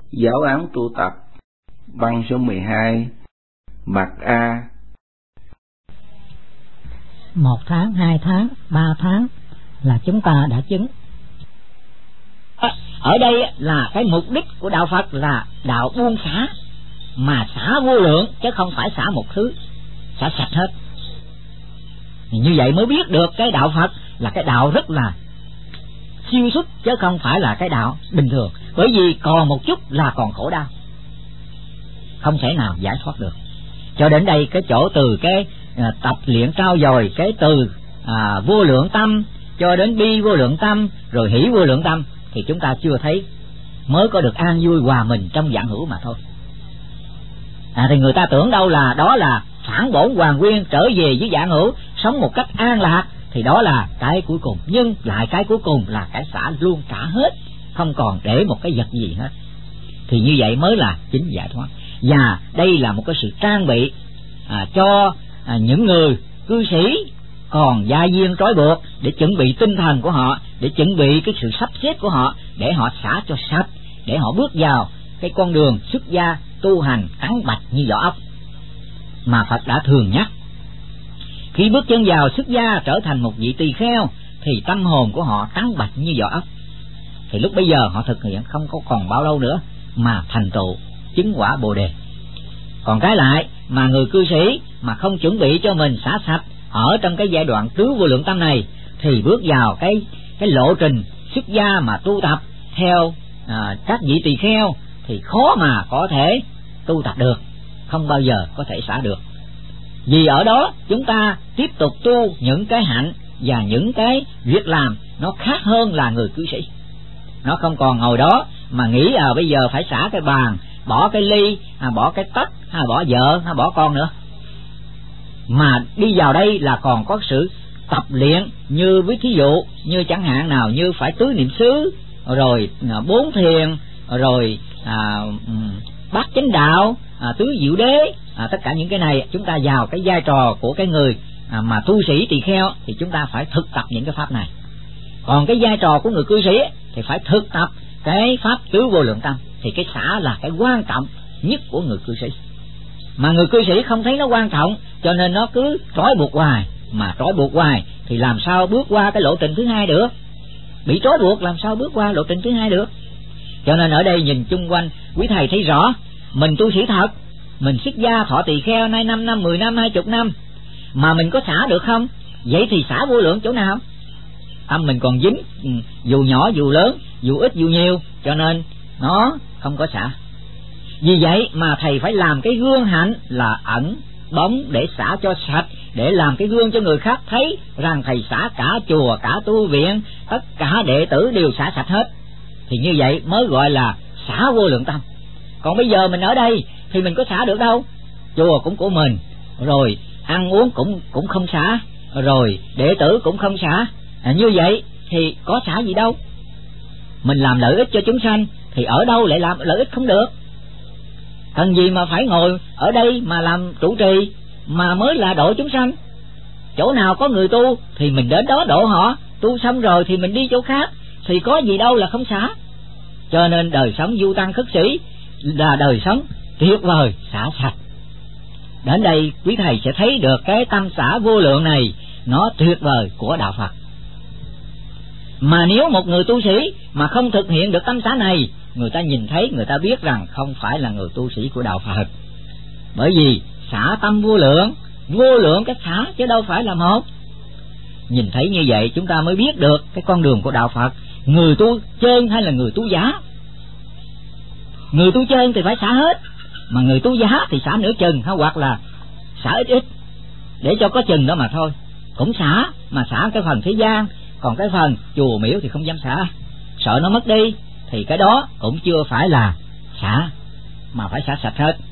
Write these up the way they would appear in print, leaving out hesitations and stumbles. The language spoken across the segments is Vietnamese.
Giáo án tu tập, băng số 12, mặt A. 1 tháng, 2 tháng, 3 tháng là chúng ta đã chứng. Ở đây là cái mục đích của đạo Phật là đạo buông xả, mà xả vô lượng chứ không phải xả một thứ, xả sạch hết. Như vậy mới biết được cái đạo Phật là cái đạo rất là siêu xuất chứ không phải là cái đạo bình thường. Bởi vì còn một chút là còn khổ đau, không thể nào giải thoát được. Cho đến đây cái chỗ từ cái tập luyện trao dồi cái từ vô lượng tâm cho đến bi vô lượng tâm rồi hỷ vô lượng tâm thì chúng ta chưa thấy, mới có được an vui hòa mình trong vạn hữu mà thôi. Thì người ta tưởng đâu là đó là phản bổn hoàn nguyên, trở về với vạn hữu, sống một cách an lạc, thì đó là cái cuối cùng. Nhưng lại cái cuối cùng là cái xả luôn cả hết, không còn để một cái vật gì hết. Thì như vậy mới là chính giải thoát. Và đây là một cái sự trang bị cho những người cư sĩ còn gia duyên trói buộc, để chuẩn bị tinh thần của họ, để chuẩn bị cái sự sắp xếp của họ, để họ xả cho sạch, để họ bước vào cái con đường xuất gia tu hành trắng bạch như vỏ ốc mà Phật đã thường nhắc. Khi bước chân vào xuất gia trở thành một vị tỳ kheo thì tâm hồn của họ trắng bạch như vỏ ốc. Thì lúc bây giờ họ thực hiện không có còn bao lâu nữa mà thành tựu chứng quả Bồ đề. Còn cái lại mà người cư sĩ mà không chuẩn bị cho mình xả sạch ở trong cái giai đoạn tứ vô lượng tâm này thì bước vào cái lộ trình xuất gia mà tu tập theo các vị tỳ kheo thì khó mà có thể tu tập được, không bao giờ có thể xả được. Vì ở đó chúng ta tiếp tục tu những cái hạnh và những cái việc làm nó khác hơn là người cư sĩ. Nó không còn ngồi đó mà nghĩ bây giờ phải xả cái bàn, bỏ cái ly, bỏ cái tách, bỏ vợ, bỏ con nữa. Mà đi vào đây là còn có sự tập luyện, như với thí dụ như chẳng hạn nào như phải tứ niệm xứ, rồi 4 thiền, rồi bát chánh đạo, tứ diệu đế, tất cả những cái này chúng ta vào cái vai trò của cái người mà tu sĩ tỳ kheo thì chúng ta phải thực tập những cái pháp này. Còn cái vai trò của người cư sĩ thì phải thực tập cái pháp tứ vô lượng tâm. Thì cái xả là cái quan trọng nhất của người cư sĩ. Mà người cư sĩ không thấy nó quan trọng, cho nên nó cứ trói buộc hoài. Mà trói buộc hoài thì làm sao bước qua cái lộ trình thứ hai được? Bị trói buộc làm sao bước qua lộ trình thứ hai được? Cho nên ở đây nhìn chung quanh, quý thầy thấy rõ, mình tu sĩ thật, mình xuất gia thọ tỳ kheo nay 5 năm, 10 năm, 20 năm, mà mình có xả được không? Vậy thì xả vô lượng chỗ nào? Tâm mình còn dính, dù nhỏ dù lớn, dù ít dù nhiều, cho nên nó không có xả. Vì vậy mà thầy phải làm cái gương hạnh là ẩn bóng để xả cho sạch, để làm cái gương cho người khác thấy rằng thầy xả cả chùa, cả tu viện, tất cả đệ tử đều xả sạch hết. Thì như vậy mới gọi là xả vô lượng tâm. Còn bây giờ mình ở đây thì mình có xả được đâu. Chùa cũng của mình, rồi ăn uống cũng không xả, rồi đệ tử cũng không xả. Như vậy thì có xả gì đâu. Mình làm lợi ích cho chúng sanh thì ở đâu lại làm lợi ích không được. Cần gì mà phải ngồi ở đây mà làm trụ trì mà mới là độ chúng sanh. Chỗ nào có người tu thì mình đến đó độ họ, tu xong rồi thì mình đi chỗ khác, thì có gì đâu là không xả. Cho nên đời sống du tăng khất sĩ là đời sống tuyệt vời, xả sạch. Đến đây quý thầy sẽ thấy được cái tâm xả vô lượng này nó tuyệt vời của đạo Phật. Mà nếu một người tu sĩ mà không thực hiện được tâm xả này, người ta nhìn thấy, người ta biết rằng không phải là người tu sĩ của đạo Phật. Bởi vì xả tâm vô lượng cái xả chứ đâu phải là một. Nhìn thấy như vậy chúng ta mới biết được cái con đường của đạo Phật, người tu chân hay là người tu giả. Người tu chân thì phải xả hết, mà người tu giả thì xả nửa chừng hoặc là xả ít ít để cho có chừng đó mà thôi. Cũng xả, mà xả cái phần thế gian, còn cái phần chùa miếu thì không dám xả, sợ nó mất đi. Thì cái đó cũng chưa phải là xả, mà phải xả sạch hết.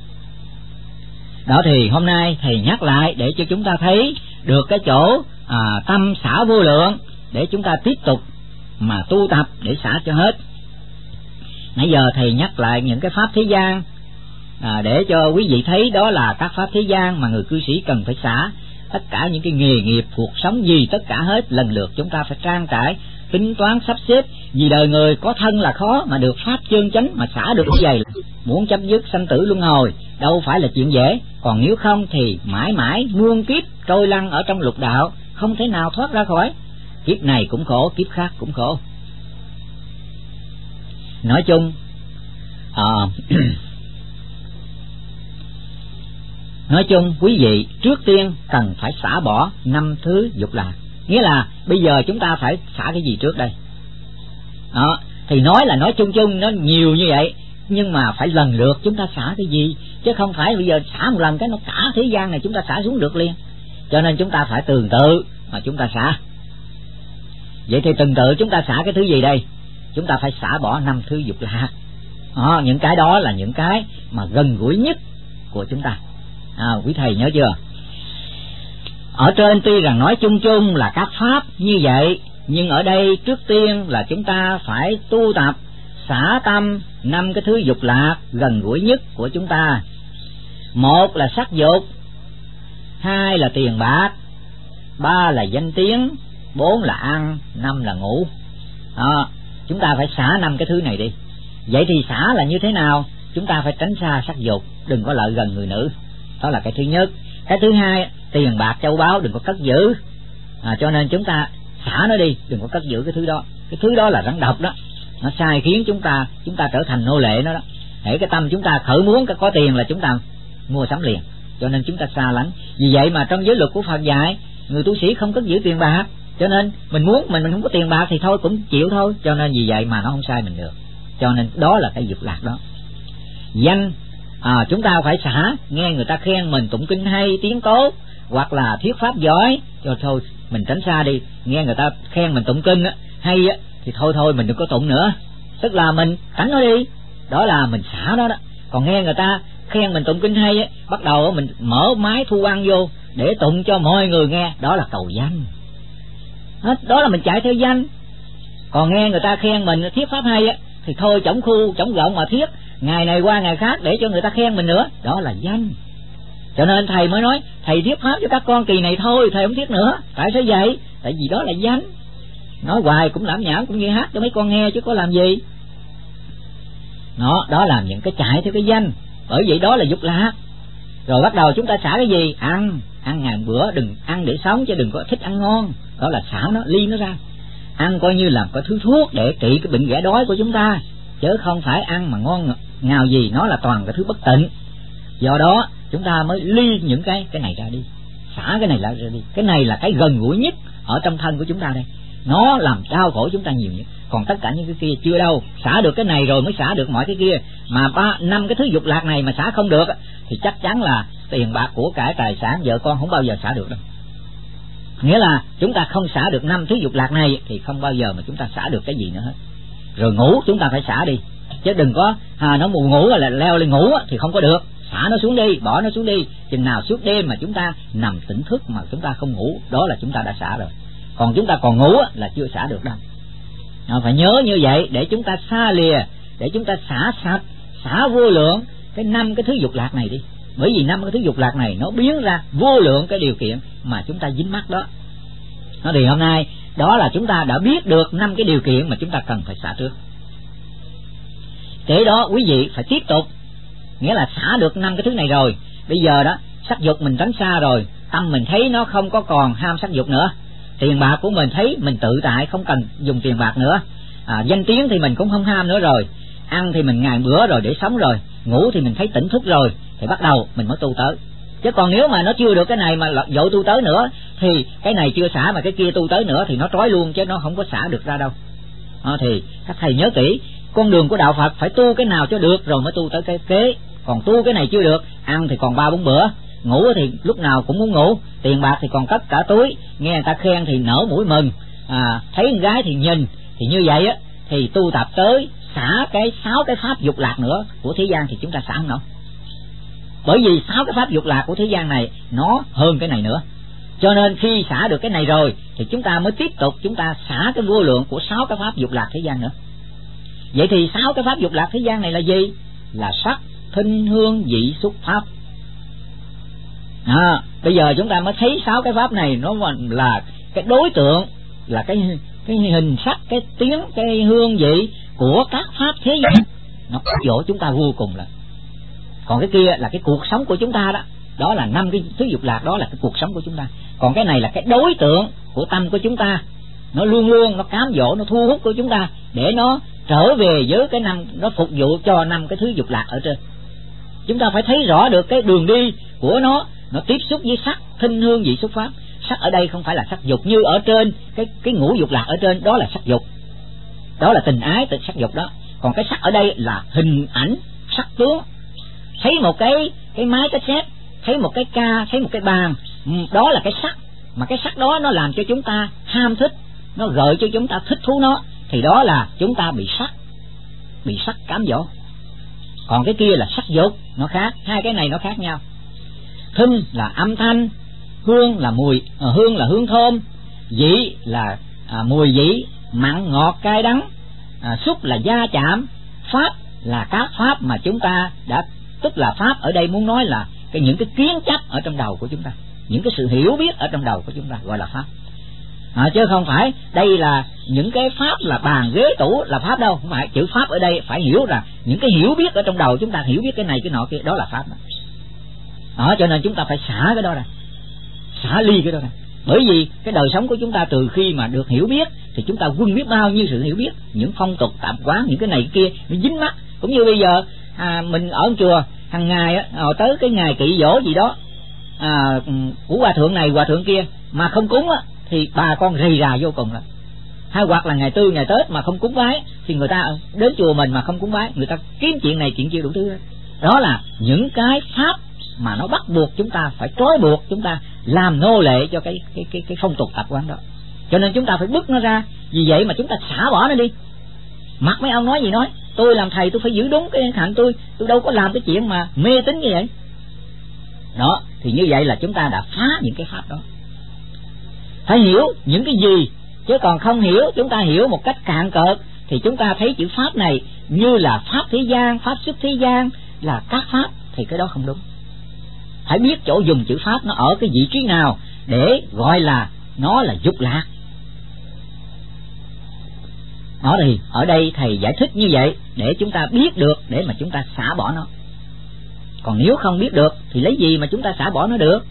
Đó thì hôm nay thầy nhắc lại để cho chúng ta thấy được cái chỗ tâm xả vô lượng, để chúng ta tiếp tục mà tu tập để xả cho hết. Nãy giờ thầy nhắc lại những cái pháp thế gian để cho quý vị thấy đó là các pháp thế gian mà người cư sĩ cần phải xả. Tất cả những cái nghề nghiệp, cuộc sống gì, tất cả hết lần lượt chúng ta phải trang trải tính toán sắp xếp, vì đời người có thân là khó, mà được pháp chân chánh mà xả được vậy, muốn chấm dứt sanh tử luân hồi đâu phải là chuyện dễ. Còn nếu không thì mãi mãi muôn kiếp trôi lăn ở trong lục đạo, không thể nào thoát ra khỏi. Kiếp này cũng khổ, kiếp khác cũng khổ. Nói chung nói chung quý vị trước tiên cần phải xả bỏ 5 thứ dục lạc. Nghĩa là bây giờ chúng ta phải xả cái gì trước đây? Thì nói là nói chung chung, nó nhiều như vậy, nhưng mà phải lần lượt chúng ta xả cái gì, chứ không phải bây giờ xả một lần cái nó cả thế gian này chúng ta xả xuống được liền. Cho nên chúng ta phải từ từ mà chúng ta xả. Vậy thì từng tự chúng ta xả cái thứ gì đây? Chúng ta phải xả bỏ 5 thứ dục lạc. Những cái đó là những cái mà gần gũi nhất của chúng ta. Quý thầy nhớ chưa? Ở trên tuy rằng nói chung chung là các pháp như vậy, nhưng ở đây trước tiên là chúng ta phải tu tập xả tâm 5 cái thứ dục lạc gần gũi nhất của chúng ta. 1 là sắc dục, 2 là tiền bạc, 3 là danh tiếng, 4 là ăn, 5 là ngủ. Chúng ta phải xả 5 cái thứ này đi. Vậy thì xả là như thế nào? Chúng ta phải tránh xa sắc dục, đừng có lại gần người nữ. Đó là cái thứ nhất. Cái thứ hai, tiền bạc châu báu đừng có cất giữ. Cho nên chúng ta xả nó đi, đừng có cất giữ cái thứ đó. Cái thứ đó là rắn độc đó, nó sai khiến chúng ta trở thành nô lệ nó đó. Để cái tâm chúng ta khởi muốn có tiền là chúng ta mua sắm liền, cho nên chúng ta xa lánh. Vì vậy mà trong giới luật của Phật dạy người tu sĩ không cất giữ tiền bạc, cho nên mình muốn mình không có tiền bạc thì thôi cũng chịu thôi. Cho nên vì vậy mà nó không sai mình được. Cho nên đó là cái dục lạc đó. Danh, chúng ta phải xả. Nghe người ta khen mình tụng kinh hay, tiếng tốt, hoặc là thuyết pháp giỏi, cho thôi mình tránh xa đi. Nghe người ta khen mình tụng kinh hay thì thôi mình đừng có tụng nữa, tức là mình tránh nó đi. Đó là mình xả đó. Còn nghe người ta khen mình tụng kinh hay bắt đầu mình mở máy thu ăn vô để tụng cho mọi người nghe, đó là cầu danh. Đó là mình chạy theo danh. Còn nghe người ta khen mình thuyết pháp hay thì thôi chổng khu chổng gọng mà thuyết ngày này qua ngày khác để cho người ta khen mình nữa, đó là danh. Cho nên thầy mới nói thầy thuyết pháp cho các con kỳ này thôi, thầy không thuyết nữa. Tại sao vậy? Tại vì đó là danh. Nói hoài cũng lãm nhảm, cũng như hát cho mấy con nghe chứ có làm gì. Đó là những cái chạy theo cái danh. Bởi vậy đó là dục lạc. Rồi bắt đầu chúng ta xả cái gì? Ăn ngày bữa, đừng ăn để sống chứ đừng có thích ăn ngon. Đó là xả nó, ly nó ra. Ăn coi như là có thứ thuốc để trị cái bệnh ghẻ đói của chúng ta, chứ không phải ăn mà ngon ngào gì, nó là toàn cái thứ bất tịnh. Do đó chúng ta mới ly những cái này ra đi, xả cái này ra đi. Cái này là cái gần gũi nhất ở trong thân của chúng ta đây, nó làm đau khổ chúng ta nhiều nhất. Còn tất cả những cái kia chưa đâu. Xả được cái này rồi mới xả được mọi cái kia. Mà 5 cái thứ dục lạc này mà xả không được thì chắc chắn là tiền bạc của cải tài sản vợ con không bao giờ xả được đâu. Nghĩa là chúng ta không xả được 5 thứ dục lạc này thì không bao giờ mà chúng ta xả được cái gì nữa hết. Rồi ngủ chúng ta phải xả đi, chứ đừng có nó mù ngủ là leo lên ngủ thì không có được. Xả nó xuống đi, bỏ nó xuống đi. Chừng nào suốt đêm mà chúng ta nằm tỉnh thức mà chúng ta không ngủ, đó là chúng ta đã xả rồi. Còn chúng ta còn ngủ là chưa xả được đâu. Phải nhớ như vậy để chúng ta xa lìa, để chúng ta xả sạch, xả vô lượng cái 5 cái thứ dục lạc này đi. Bởi vì 5 cái thứ dục lạc này nó biến ra vô lượng cái điều kiện mà chúng ta dính mắc đó. Thì hôm nay đó là chúng ta đã biết được 5 cái điều kiện mà chúng ta cần phải xả trước. Kế đó quý vị phải tiếp tục. Nghĩa là xả được 5 cái thứ này rồi, bây giờ đó sắc dục mình tránh xa rồi, tâm mình thấy nó không có còn ham sắc dục nữa. Tiền bạc của mình thấy mình tự tại, không cần dùng tiền bạc nữa. Danh tiếng thì mình cũng không ham nữa rồi. Ăn thì mình ngày bữa rồi để sống rồi. Ngủ thì mình thấy tỉnh thức rồi, thì bắt đầu mình mới tu tới. Chứ còn nếu mà nó chưa được cái này mà dội tu tới nữa thì cái này chưa xả mà cái kia tu tới nữa thì nó trói luôn, chứ nó không có xả được ra đâu. Thì các thầy nhớ kỹ, con đường của đạo Phật phải tu cái nào cho được rồi mới tu tới cái kế. Còn tu cái này chưa được, ăn thì còn 3-4 bữa, ngủ thì lúc nào cũng muốn ngủ, tiền bạc thì còn cất cả túi, nghe người ta khen thì nở mũi mừng, thấy con gái thì nhìn. Thì như vậy thì tu tập tới xả cái 6 cái pháp dục lạc nữa của thế gian thì chúng ta xả không nổi. Bởi vì 6 cái pháp dục lạc của thế gian này nó hơn cái này nữa. Cho nên khi xả được cái này rồi thì chúng ta mới tiếp tục chúng ta xả cái vô lượng của 6 cái pháp dục lạc thế gian nữa. Vậy thì 6 cái pháp dục lạc thế gian này là gì? Là sắc, thinh, hương, vị, xúc, pháp. Bây giờ chúng ta mới thấy 6 cái pháp này nó là cái đối tượng, là cái hình sắc, cái tiếng, cái hương vị của các pháp thế gian, nó dỗ chúng ta vô cùng là. Còn cái kia là cái cuộc sống của chúng ta đó, đó là 5 cái thứ dục lạc, đó là cái cuộc sống của chúng ta. Còn cái này là cái đối tượng của tâm của chúng ta, nó luôn luôn nó cám dỗ, nó thu hút của chúng ta để nó trở về với cái 5, nó phục vụ cho 5 cái thứ dục lạc ở trên. Chúng ta phải thấy rõ được cái đường đi của nó tiếp xúc với sắc, thinh, hương, vị, xúc, pháp. Sắc ở đây không phải là sắc dục như ở trên cái ngũ dục lạc ở trên, đó là sắc dục, đó là tình ái, tình sắc dục đó. Còn cái sắc ở đây là hình ảnh, sắc tướng. Thấy một cái máy cassette, thấy một cái ca, thấy một cái bàn, đó là cái sắc. Mà cái sắc đó nó làm cho chúng ta ham thích, nó gợi cho chúng ta thích thú nó, thì đó là chúng ta bị sắc cám dỗ. Còn cái kia là sắc dục, nó khác, hai cái này nó khác nhau. Thinh là âm thanh, hương là mùi, hương là hương thơm, vị là mùi vị, mặn ngọt cay đắng, xúc là da chạm, pháp là các pháp mà chúng ta đã, tức là pháp ở đây muốn nói là những cái kiến chấp ở trong đầu của chúng ta, những cái sự hiểu biết ở trong đầu của chúng ta gọi là pháp. Chứ không phải đây là những cái pháp là bàn ghế tủ là pháp đâu, không phải. Chữ pháp ở đây phải hiểu là những cái hiểu biết ở trong đầu chúng ta, hiểu biết cái này cái nọ kia, đó là pháp đó. Cho nên chúng ta phải xả cái đó ra, xả ly cái đó ra. Bởi vì cái đời sống của chúng ta từ khi mà được hiểu biết thì chúng ta quân biết bao nhiêu sự hiểu biết, những phong tục tạp quán, những cái này kia nó dính mắt. Cũng như bây giờ mình ở chùa hàng ngày tới cái ngày kỵ dỗ gì đó của hòa thượng này hòa thượng kia mà không cúng thì bà con rầy rà vô cùng. Hay hoặc là ngày Tư ngày Tết mà không cúng bái thì người ta đến chùa mình mà không cúng bái, người ta kiếm chuyện này chuyện kia đủ thứ. Đó là những cái pháp mà nó bắt buộc chúng ta, phải trói buộc chúng ta làm nô lệ cho cái phong tục tập quán đó. Cho nên chúng ta phải bứt nó ra. Vì vậy mà chúng ta xả bỏ nó đi. Mặc mấy ông nói gì nói, tôi làm thầy tôi phải giữ đúng cái hạnh tôi đâu có làm cái chuyện mà mê tín như vậy. Đó, thì như vậy là chúng ta đã phá những cái pháp đó. Phải hiểu những cái gì, chứ còn không hiểu, chúng ta hiểu một cách cạn cợt thì chúng ta thấy chữ pháp này như là pháp thế gian, pháp xuất thế gian là các pháp, thì cái đó không đúng. Phải biết chỗ dùng chữ pháp nó ở cái vị trí nào để gọi là nó là dục lạc. Đó thì ở đây thầy giải thích như vậy để chúng ta biết được, để mà chúng ta xả bỏ nó. Còn nếu không biết được thì lấy gì mà chúng ta xả bỏ nó được?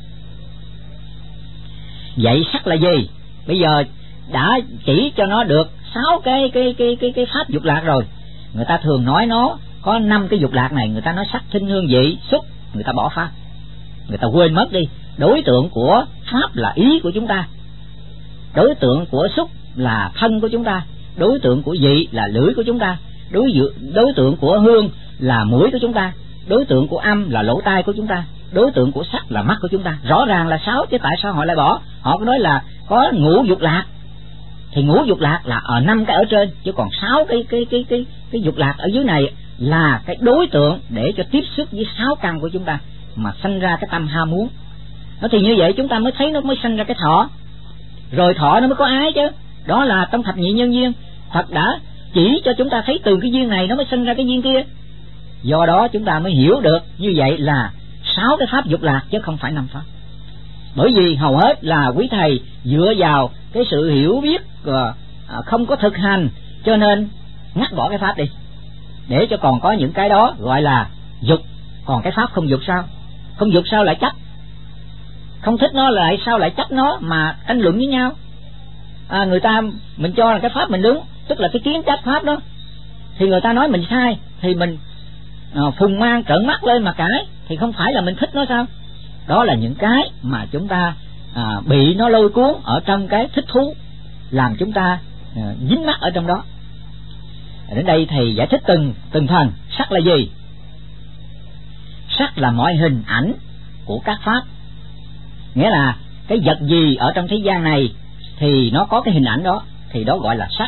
Vậy sắc là gì? Bây giờ đã chỉ cho nó được 6 cái pháp dục lạc rồi. Người ta thường nói nó có 5 cái dục lạc này, người ta nói sắc, thinh, hương, vị, xúc, người ta bỏ pháp. Người ta quên mất đi, đối tượng của pháp là ý của chúng ta, đối tượng của xúc là thân của chúng ta, đối tượng của vị là lưỡi của chúng ta, đối tượng của hương là mũi của chúng ta, đối tượng của âm là lỗ tai của chúng ta, đối tượng của sắc là mắt của chúng ta. Rõ ràng là 6, chứ tại sao họ lại bỏ? Họ có nói là có ngũ dục lạc, thì ngũ dục lạc là ở 5 cái ở trên, chứ còn 6 cái dục lạc ở dưới này là cái đối tượng để cho tiếp xúc với 6 căn của chúng ta mà sanh ra cái tâm ham muốn. Nó thì như vậy chúng ta mới thấy nó mới sanh ra cái thọ, rồi thọ nó mới có ái chứ. Đó là trong thập nhị nhân duyên, Phật đã chỉ cho chúng ta thấy từ cái duyên này nó mới sanh ra cái duyên kia. Do đó chúng ta mới hiểu được như vậy là 6 cái pháp dục lạc chứ không phải 5 pháp. Bởi vì hầu hết là quý thầy dựa vào cái sự hiểu biết không có thực hành, cho nên ngắt bỏ cái pháp đi, để cho còn có những cái đó gọi là dục. Còn cái pháp không dục sao? Không dục sao lại chấp? Không thích nó lại sao lại chấp nó mà tranh luận với nhau? Người ta mình cho là cái pháp mình đúng, tức là cái kiến chấp pháp đó, thì người ta nói mình sai thì mình phùng mang trợn mắt lên mà cãi, thì không phải là mình thích nó sao? Đó là những cái mà chúng ta bị nó lôi cuốn ở trong cái thích thú, làm chúng ta dính mắc ở trong đó. Đến đây thầy giải thích từng phần. Sắc là gì? Sắc là mọi hình ảnh của các pháp. Nghĩa là cái vật gì ở trong thế gian này thì nó có cái hình ảnh đó, thì đó gọi là sắc.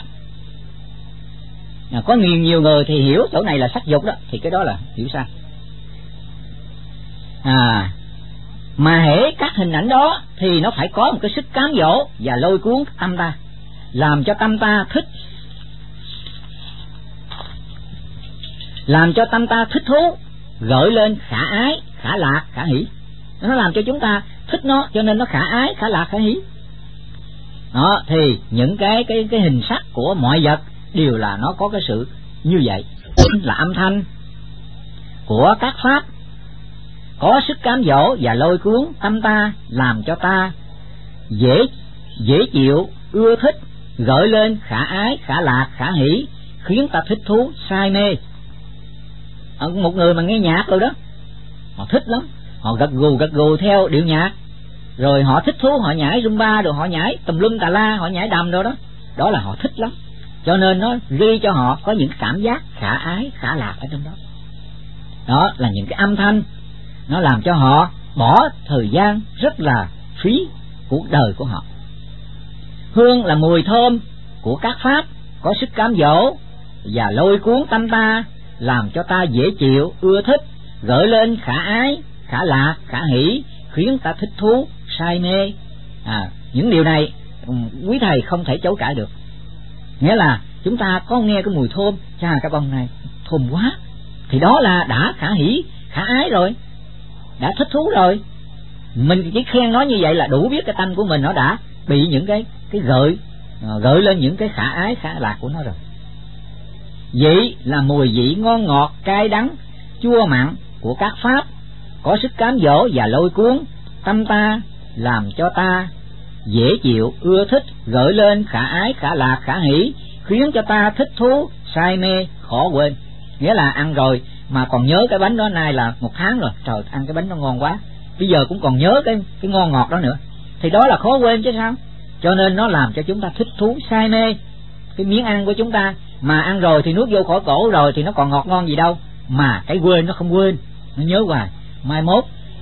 Có nhiều người thì hiểu chỗ này là sắc dục đó, thì cái đó là hiểu sai. Mà hễ các hình ảnh đó thì nó phải có một cái sức cám dỗ và lôi cuốn tâm ta, làm cho tâm ta thích, làm cho tâm ta thích thú, gợi lên khả ái, khả lạc, khả hỷ. Nó làm cho chúng ta thích nó, cho nên nó khả ái, khả lạc, khả hỷ. Đó, thì những cái hình sắc của mọi vật đều là nó có cái sự như vậy. Là âm thanh của các pháp có sức cám dỗ và lôi cuốn tâm ta, làm cho ta dễ chịu, ưa thích, gợi lên khả ái, khả lạc, khả hỷ, khiến ta thích thú, say mê. Một người mà nghe nhạc rồi đó, họ thích lắm, họ gật gù theo điệu nhạc, rồi họ thích thú, họ nhảy Zumba, rồi họ nhảy tùm lum tà la, họ nhảy đầm rồi đó, đó là họ thích lắm. Cho nên nó gây cho họ có những cảm giác khả ái, khả lạc ở trong đó. Đó là những cái âm thanh, nó làm cho họ bỏ thời gian rất là phí cuộc đời của họ. Hương là mùi thơm của các pháp có sức cám dỗ và lôi cuốn tâm ta, làm cho ta dễ chịu, ưa thích, gợi lên khả ái, khả lạc, khả hỷ, khiến ta thích thú, say mê. Những điều này quý thầy không thể chối cãi được. Nghĩa là chúng ta có nghe cái mùi thơm, cái bông này thơm quá, thì đó là đã khả hỷ, khả ái rồi, đã thích thú rồi. Mình chỉ khen nó như vậy là đủ biết cái tâm của mình nó đã bị những cái gợi lên những cái khả ái, khả lạc của nó rồi. Vị là mùi vị ngon ngọt, cay đắng, chua mặn của các pháp có sức cám dỗ và lôi cuốn tâm ta, làm cho ta dễ chịu, ưa thích, gợi lên khả ái, khả lạc, khả hỷ, khiến cho ta thích thú, say mê, khó quên. Nghĩa là ăn rồi mà còn nhớ cái bánh đó, nay là 1 tháng rồi, trời, ăn cái bánh nó ngon quá, bây giờ cũng còn nhớ cái ngon ngọt đó nữa, thì đó là khó quên chứ sao. Cho nên nó làm cho chúng ta thích thú, say mê cái miếng ăn của chúng ta. Mà ăn rồi thì nuốt vô khỏi cổ rồi thì nó còn ngọt ngon gì đâu, mà cái quên nó không quên, nó nhớ hoài. Mai mốt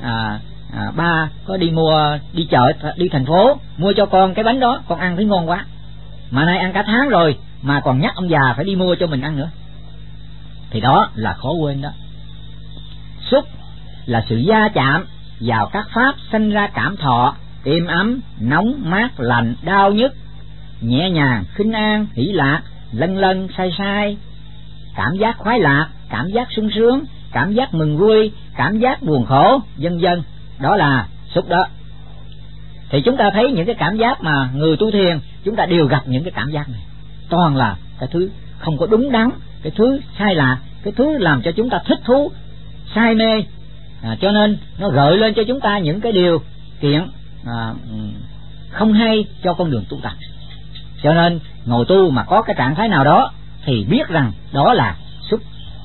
ba có đi chợ, đi thành phố mua cho con cái bánh đó, con ăn thấy ngon quá, mà nay ăn cả tháng rồi mà còn nhắc ông già phải đi mua cho mình ăn nữa, thì đó là khó quên đó. Xúc là sự va chạm vào các pháp sinh ra cảm thọ, êm ấm, nóng, mát, lạnh, đau nhức, nhẹ nhàng, khinh an, hỷ lạc, lân lân, say, cảm giác khoái lạc, cảm giác sung sướng, cảm giác mừng vui, cảm giác buồn khổ, vân vân. Đó là xúc đó. Thì chúng ta thấy những cái cảm giác mà người tu thiền chúng ta đều gặp những cái cảm giác này, toàn là cái thứ không có đúng đắn, cái thứ sai lạc, cái thứ làm cho chúng ta thích thú, say mê. Cho nên nó gợi lên cho chúng ta những cái điều kiện không hay cho con đường tu tập. Cho nên ngồi tu mà có cái trạng thái nào đó thì biết rằng đó là xúc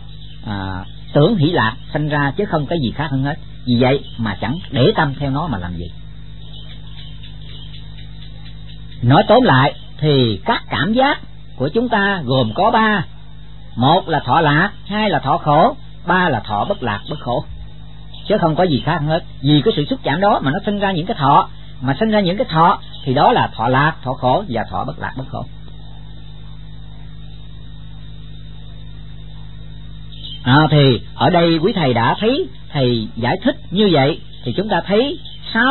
tưởng hỷ lạc sanh ra, chứ không cái gì khác hơn hết. Vì vậy mà chẳng để tâm theo nó mà làm gì. Nói tóm lại thì các cảm giác của chúng ta gồm có 3: 1 là thọ lạc, 2 là thọ khổ, 3 là thọ bất lạc bất khổ, chứ không có gì khác hơn hết. Vì cái sự xúc chạm đó mà nó sinh ra những cái thọ, mà sinh ra những cái thọ thì đó là thọ lạc, thọ khổ và thọ bất lạc bất khổ. Thì ở đây quý thầy đã thấy thầy giải thích như vậy, thì chúng ta thấy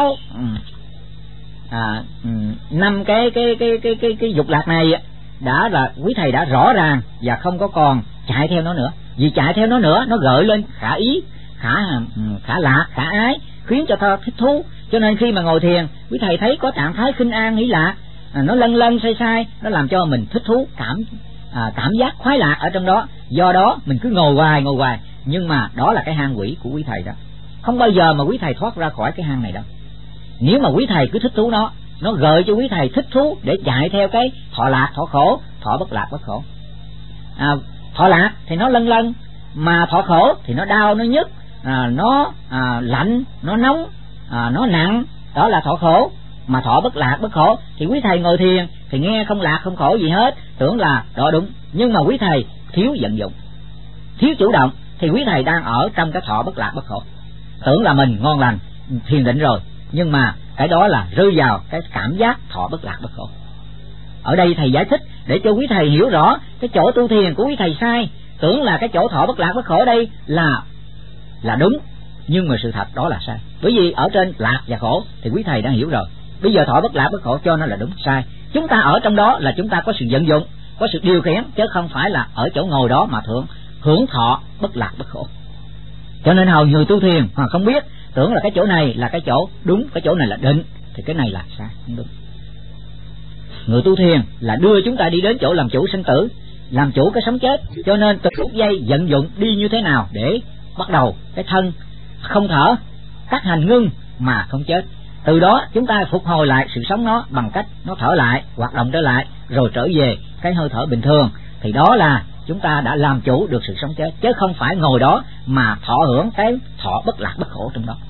5 cái dục lạc này đã là quý thầy đã rõ ràng và không có còn chạy theo nó nữa. Vì chạy theo nó nữa nó gợi lên khả ý, khả lạc, khả ái, khiến cho ta thích thú. Cho nên khi mà ngồi thiền quý thầy thấy có trạng thái khinh an hỷ lạc, nó lân lân say, nó làm cho mình thích thú, cảm giác khoái lạc ở trong đó. Do đó mình cứ ngồi hoài, nhưng mà đó là cái hang quỷ của quý thầy đó. Không bao giờ mà quý thầy thoát ra khỏi cái hang này đâu. Nếu mà quý thầy cứ thích thú nó gợi cho quý thầy thích thú để chạy theo cái thọ lạc, thọ khổ, thọ bất lạc bất khổ. Thọ lạc thì nó lân lân, mà thọ khổ thì nó đau, nó nhức, nó lạnh, nó nóng, nó nặng, đó là thọ khổ. Mà thọ bất lạc bất khổ thì quý thầy ngồi thiền thì nghe không lạc không khổ gì hết, tưởng là đó đúng. Nhưng mà quý thầy thiếu vận dụng, thiếu chủ động, thì quý thầy đang ở trong cái thọ bất lạc bất khổ, tưởng là mình ngon lành thiền định rồi, nhưng mà cái đó là rơi vào cái cảm giác thọ bất lạc bất khổ. Ở đây thầy giải thích để cho quý thầy hiểu rõ cái chỗ tu thiền của quý thầy sai, tưởng là cái chỗ thọ bất lạc bất khổ đây là đúng, nhưng mà sự thật đó là sai. Bởi vì ở trên lạc và khổ thì quý thầy đã hiểu rồi, bây giờ thọ bất lạc bất khổ cho nó là đúng sai. Chúng ta ở trong đó là chúng ta có sự vận dụng, có sự điều khiển, chứ không phải là ở chỗ ngồi đó mà hưởng thọ bất lạc bất khổ. Cho nên hầu người tu thiền mà không biết, tưởng là cái chỗ này là cái chỗ đúng, cái chỗ này là định, thì cái này là sai, không đúng. Người tu thiền là đưa chúng ta đi đến chỗ làm chủ sinh tử, làm chủ cái sống chết. Cho nên từ phút giây vận dụng đi như thế nào để bắt đầu cái thân không thở, các hành ngưng mà không chết. Từ đó chúng ta phục hồi lại sự sống nó bằng cách nó thở lại, hoạt động trở lại, rồi trở về cái hơi thở bình thường. Thì đó là chúng ta đã làm chủ được sự sống chết, chứ không phải ngồi đó mà thọ hưởng cái thọ bất lạc bất khổ trong đó.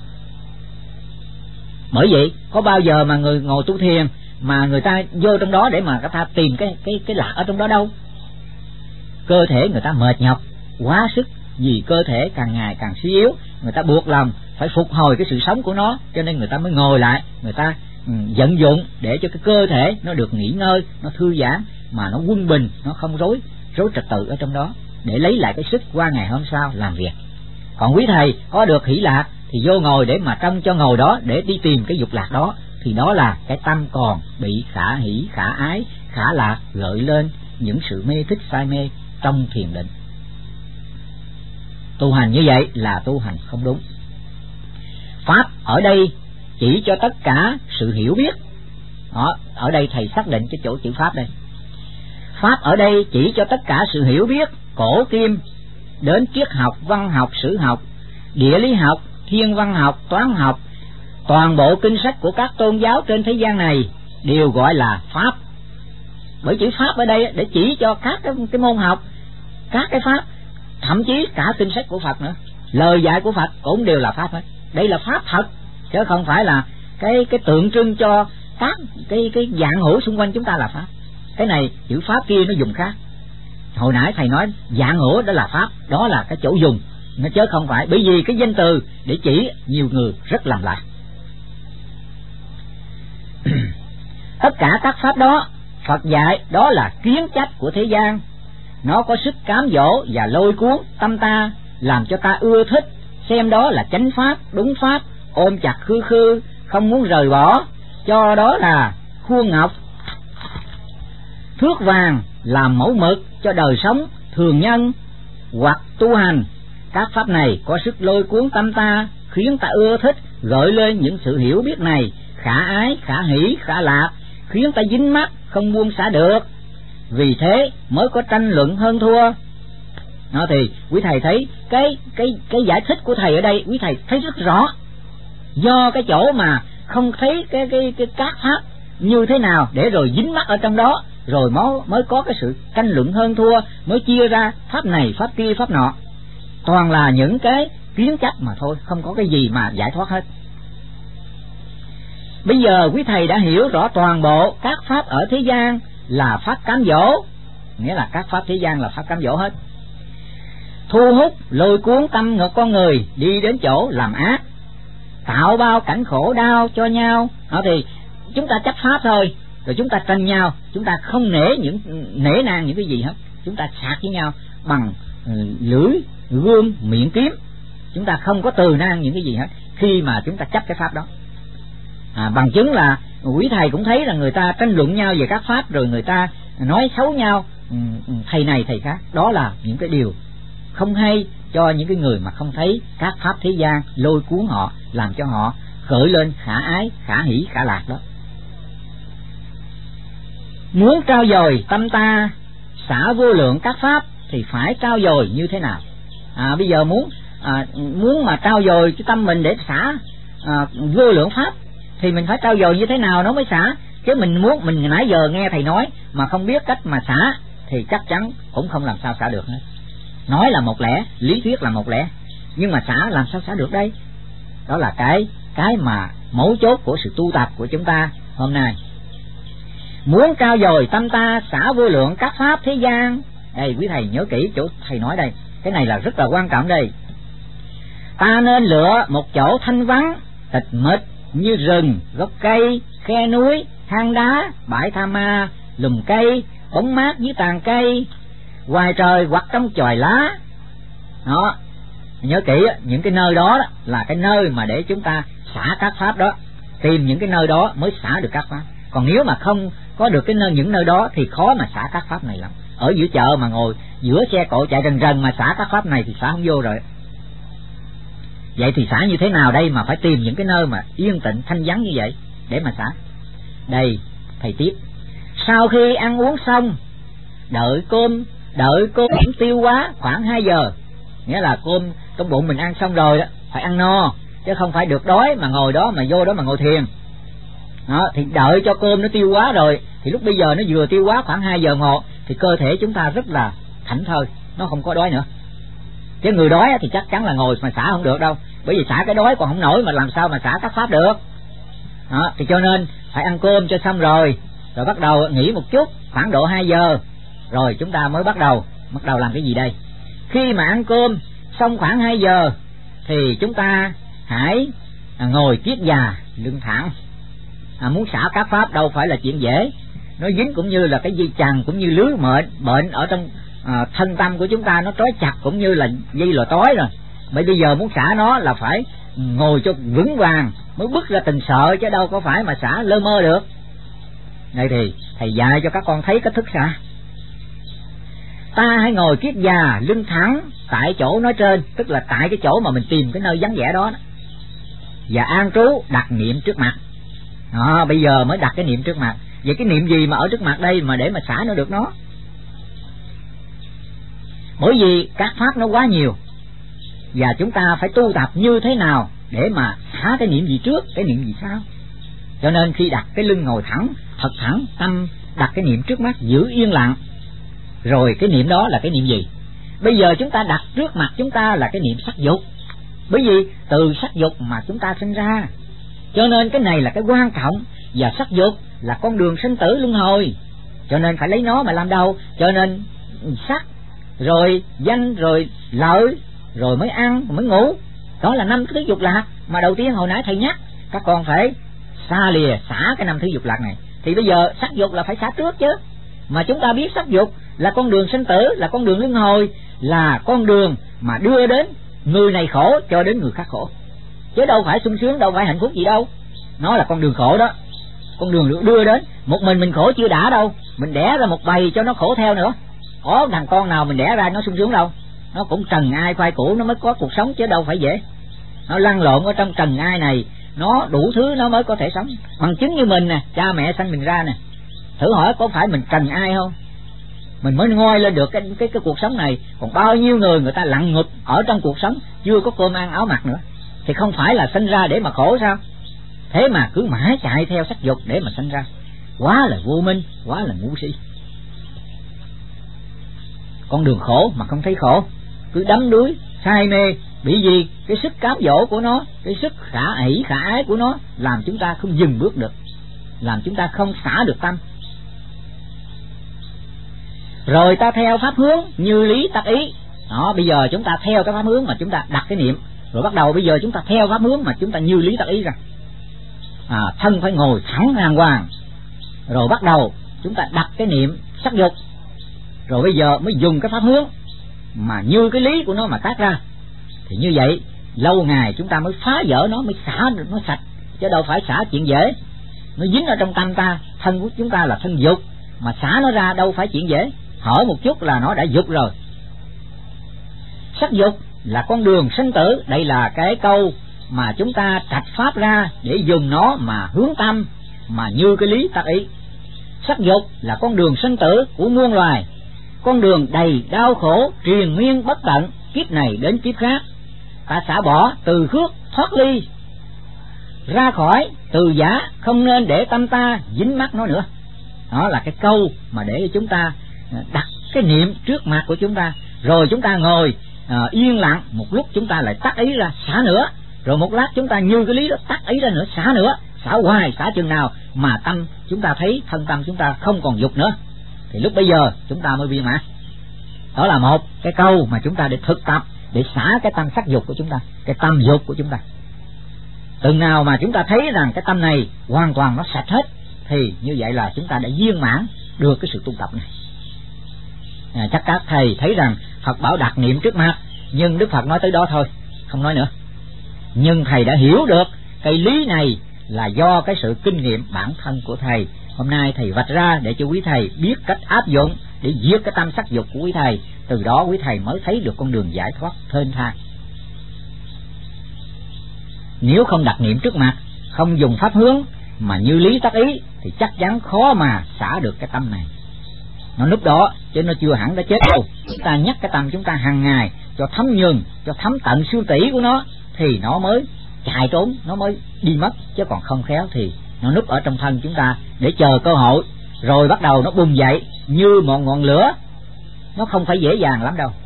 Bởi vậy có bao giờ mà người ngồi tu thiền mà người ta vô trong đó để mà người ta tìm cái lạc ở trong đó đâu. Cơ thể người ta mệt nhọc quá sức, vì cơ thể càng ngày càng suy yếu, người ta buộc lòng phải phục hồi cái sự sống của nó, cho nên người ta mới ngồi lại, người ta vận dụng để cho cái cơ thể nó được nghỉ ngơi, nó thư giãn, mà nó quân bình, nó không rối trật tự ở trong đó, để lấy lại cái sức qua ngày hôm sau làm việc. Còn quý thầy có được hỷ lạc thì vô ngồi để mà trông cho ngồi đó để đi tìm cái dục lạc đó, thì đó là cái tâm còn bị khả hỷ, khả ái, khả lạc gợi lên những sự mê thích say mê trong thiền định. Tu hành như vậy là tu hành không đúng. Pháp ở đây chỉ cho tất cả sự hiểu biết. Đó, ở đây thầy xác định cái chỗ chữ pháp đây. Pháp ở đây chỉ cho tất cả sự hiểu biết cổ kim đến triết học, văn học, sử học, địa lý học, thiên văn học, toán học, toàn bộ kinh sách của các tôn giáo trên thế gian này đều gọi là pháp. Bởi chữ pháp ở đây để chỉ cho các cái môn học, các cái pháp, thậm chí cả kinh sách của Phật nữa, lời dạy của Phật cũng đều là pháp hết. Đây là pháp thật, chứ không phải là cái tượng trưng cho các cái dạng hữu xung quanh chúng ta là pháp. Cái này chữ pháp kia nó dùng khác. Hồi nãy thầy nói dạng hữu đó là pháp, đó là cái chỗ dùng, nó chứ không phải, bởi vì cái danh từ để chỉ nhiều người rất làm lạ. Tất cả các pháp đó Phật dạy đó là kiến trách của thế gian, nó có sức cám dỗ và lôi cuốn tâm ta, làm cho ta ưa thích, xem đó là chánh pháp, đúng pháp, ôm chặt khư khư, không muốn rời bỏ, cho đó là khuôn ngọc, thước vàng làm mẫu mực cho đời sống thường nhân hoặc tu hành. Các pháp này có sức lôi cuốn tâm ta, khiến ta ưa thích, gợi lên những sự hiểu biết này, khả ái, khả hỷ, khả lạc, khiến ta dính mắc, không buông xả được. Vì thế mới có tranh luận hơn thua. Nó thì quý thầy thấy cái giải thích của thầy ở đây, quý thầy thấy rất rõ. Do cái chỗ mà không thấy cái các pháp như thế nào để rồi dính mắc ở trong đó, rồi mới có cái sự tranh luận hơn thua, mới chia ra pháp này, pháp kia, pháp nọ. Toàn là những cái kiến chấp mà thôi, không có cái gì mà giải thoát hết. Bây giờ quý thầy đã hiểu rõ toàn bộ các pháp ở thế gian là pháp cám dỗ, nghĩa là các pháp thế gian là pháp cám dỗ hết, thu hút lôi cuốn tâm ngược con người đi đến chỗ làm ác, tạo bao cảnh khổ đau cho nhau. Đó thì chúng ta chấp pháp thôi, rồi chúng ta tranh nhau, chúng ta không nể nang những cái gì hết, chúng ta sạc với nhau bằng lưỡi, gươm, miệng kiếm, chúng ta không có từ nang những cái gì hết khi mà chúng ta chấp cái pháp đó. Bằng chứng là quý thầy cũng thấy là người ta tranh luận nhau về các pháp, rồi người ta nói xấu nhau, thầy này thầy khác. Đó là những cái điều không hay cho những cái người mà không thấy các pháp thế gian lôi cuốn họ, làm cho họ khởi lên khả ái, khả hỷ, khả lạc đó. Muốn trao dồi tâm ta xả vô lượng các pháp thì phải trao dồi như thế nào? Bây giờ muốn mà trao dồi cái tâm mình để xả vô lượng pháp thì mình phải trao dồi như thế nào nó mới xả? Chứ mình nãy giờ nghe thầy nói mà không biết cách mà xả thì chắc chắn cũng không làm sao xả được hết. Nói là một lẽ, lý thuyết là một lẽ, nhưng mà xả làm sao xả được đây? Đó là cái mà mấu chốt của sự tu tập của chúng ta hôm nay. Muốn trao dồi tâm ta xả vô lượng các pháp thế gian. Đây quý thầy nhớ kỹ chỗ thầy nói đây, cái này là rất là quan trọng đây. Ta nên lựa một chỗ thanh vắng, tịch mịch như rừng, gốc cây, khe núi, hang đá, bãi tha ma, lùm cây, bóng mát dưới tàn cây, ngoài trời hoặc trong chòi lá. Đó, nhớ kỹ, những cái nơi đó là cái nơi mà để chúng ta xả các pháp đó. Tìm những cái nơi đó mới xả được các pháp. Còn nếu mà không có được những nơi đó thì khó mà xả các pháp này lắm. Ở giữa chợ mà ngồi giữa xe cộ chạy rần rần mà xả các pháp này thì xả không vô rồi. Vậy thì xả như thế nào đây mà phải tìm những cái nơi mà yên tĩnh thanh vắng như vậy để mà xả? Đây thầy tiếp. sau khi ăn uống xong, đợi cơm tiêu hóa khoảng 2 giờ, nghĩa là cơm trong bụng mình ăn xong rồi đó, phải ăn no, chứ không phải được đói mà ngồi đó mà vô đó mà ngồi thiền. Đó, thì đợi cho cơm nó tiêu hóa rồi, thì lúc bây giờ nó vừa tiêu hóa khoảng 2 giờ ngọ, thì cơ thể chúng ta rất là thảnh thơi, nó không có đói nữa. Chứ người đói thì chắc chắn là ngồi mà xả không được đâu, bởi vì xả cái đói còn không nổi mà làm sao mà xả các pháp được. Đó, thì cho nên phải ăn cơm cho xong rồi bắt đầu nghỉ một chút, khoảng độ 2 giờ, rồi chúng ta mới bắt đầu làm cái gì đây? Khi mà ăn cơm xong khoảng 2 giờ thì chúng ta hãy ngồi kiết già lưng thẳng. Muốn xả các pháp đâu phải là chuyện dễ, nó dính cũng như là cái dây chằng, cũng như lưới bệnh ở trong thân tâm của chúng ta, nó trói chặt cũng như là dây lò tối rồi. Bây giờ muốn xả nó là phải ngồi cho vững vàng mới bứt ra tình sợ, chứ đâu có phải mà xả lơ mơ được. Đây thì thầy dạy cho các con thấy cách thức xả. Ta hãy ngồi kiết già lưng thẳng tại chỗ nói trên, tức là tại cái chỗ mà mình tìm cái nơi vắng vẻ đó, và an trú đặt niệm trước mặt. Đó, bây giờ mới đặt cái niệm trước mặt. Vậy cái niệm gì mà ở trước mặt đây mà để mà xả nó được nó? Bởi vì các pháp nó quá nhiều, và chúng ta phải tu tập như thế nào để mà xả cái niệm gì trước, cái niệm gì sau. Cho nên khi đặt cái lưng ngồi thẳng, thật thẳng, tâm đặt cái niệm trước mắt, giữ yên lặng. Rồi cái niệm đó là cái niệm gì? Bây giờ chúng ta đặt trước mặt chúng ta là cái niệm sắc dục, bởi vì từ sắc dục mà chúng ta sinh ra, cho nên cái này là cái quan trọng. Và sắc dục là con đường sinh tử luân hồi, cho nên phải lấy nó mà làm đầu. Cho nên sắc, rồi danh, rồi lợi, rồi mới ăn, mới ngủ. Đó là 5 thứ dục lạc mà đầu tiên hồi nãy thầy nhắc các con phải xa lìa, xả cái 5 thứ dục lạc này. Thì bây giờ sắc dục là phải xả trước chứ. Mà chúng ta biết sắc dục là con đường sinh tử, là con đường luân hồi, là con đường mà đưa đến người này khổ cho đến người khác khổ, chứ đâu phải sung sướng, đâu phải hạnh phúc gì đâu. Nó là con đường khổ đó, con đường đưa đến. Một mình khổ chưa đã đâu, mình đẻ ra một bầy cho nó khổ theo nữa. Có thằng con nào mình đẻ ra nó sung sướng đâu, nó cũng trần ai khoai củ nó mới có cuộc sống, chứ đâu phải dễ. Nó lăn lộn ở trong trần ai này, nó đủ thứ nó mới có thể sống. Bằng chứng như mình nè, cha mẹ sanh mình ra nè, thử hỏi có phải mình trần ai không? Mình mới ngoi lên được cái cuộc sống này. Còn bao nhiêu người ta lặn ngục ở trong cuộc sống, chưa có cơm ăn áo mặc nữa, thì không phải là sinh ra để mà khổ sao? Thế mà cứ mãi chạy theo sắc dục để mà sinh ra, quá là vô minh, quá là ngu si. Con đường khổ mà không thấy khổ, cứ đắm đuối, say mê, bị gì? Cái sức cám dỗ của nó, cái sức khả ỷ khả ái của nó làm chúng ta không dừng bước được, làm chúng ta không xả được tâm. Rồi ta theo pháp hướng như lý tác ý. Đó, bây giờ chúng ta theo cái pháp hướng mà chúng ta đặt cái niệm, rồi bắt đầu bây giờ chúng ta theo pháp hướng mà chúng ta như lý tác ý ra. Thân phải ngồi thẳng đàng hoàng, rồi bắt đầu chúng ta đặt cái niệm sắc dục, rồi bây giờ mới dùng cái pháp hướng mà như cái lý của nó mà tác ra. Thì như vậy lâu ngày chúng ta mới phá vỡ nó, mới xả được nó sạch, chứ đâu phải xả chuyện dễ. Nó dính ở trong tâm ta, thân của chúng ta là thân dục, mà xả nó ra đâu phải chuyện dễ, hỏi một chút là nó đã dục rồi. Sắc dục là con đường sinh tử, đây là cái câu mà chúng ta trạch pháp ra để dùng nó mà hướng tâm, mà như cái lý tác ý. Sắc dục là con đường sinh tử của muôn loài, con đường đầy đau khổ, triền miên bất tận, kiếp này đến kiếp khác. Ta xả bỏ từ khước thoát ly, ra khỏi từ giả, không nên để tâm ta dính mắc nó nữa. Đó là cái câu mà để chúng ta đặt cái niệm trước mặt của chúng ta, rồi chúng ta ngồi yên lặng một lúc, chúng ta lại tắt ý ra xả nữa, rồi một lát chúng ta như cái lý đó tắt ý ra nữa, xả nữa, xả hoài, xả chừng nào mà tâm chúng ta thấy thân tâm chúng ta không còn dục nữa, thì lúc bây giờ chúng ta mới viên mãn. Đó là một cái câu mà chúng ta để thực tập để xả cái tâm sắc dục của chúng ta, cái tâm dục của chúng ta. Từng nào mà chúng ta thấy rằng cái tâm này hoàn toàn nó sạch hết, thì như vậy là chúng ta đã viên mãn được cái sự tu tập này. Chắc các thầy thấy rằng Phật bảo đặt niệm trước mặt, nhưng Đức Phật nói tới đó thôi, không nói nữa. Nhưng thầy đã hiểu được cái lý này là do cái sự kinh nghiệm bản thân của thầy. Hôm nay thầy vạch ra để cho quý thầy biết cách áp dụng để giết cái tâm sắc dục của quý thầy. Từ đó quý thầy mới thấy được con đường giải thoát thênh thang. Nếu không đặt niệm trước mặt, không dùng pháp hướng, mà như lý tác ý thì chắc chắn khó mà xả được cái tâm này. Nó lúc đó chứ nó chưa hẳn đã chết đâu. Chúng ta nhắc cái tâm chúng ta hàng ngày cho thấm nhuần, cho thấm tận xương tủy của nó thì nó mới chạy trốn, nó mới đi mất. Chứ còn không khéo thì nó núp ở trong thân chúng ta để chờ cơ hội, rồi bắt đầu nó bùng dậy như một ngọn lửa. Nó không phải dễ dàng lắm đâu.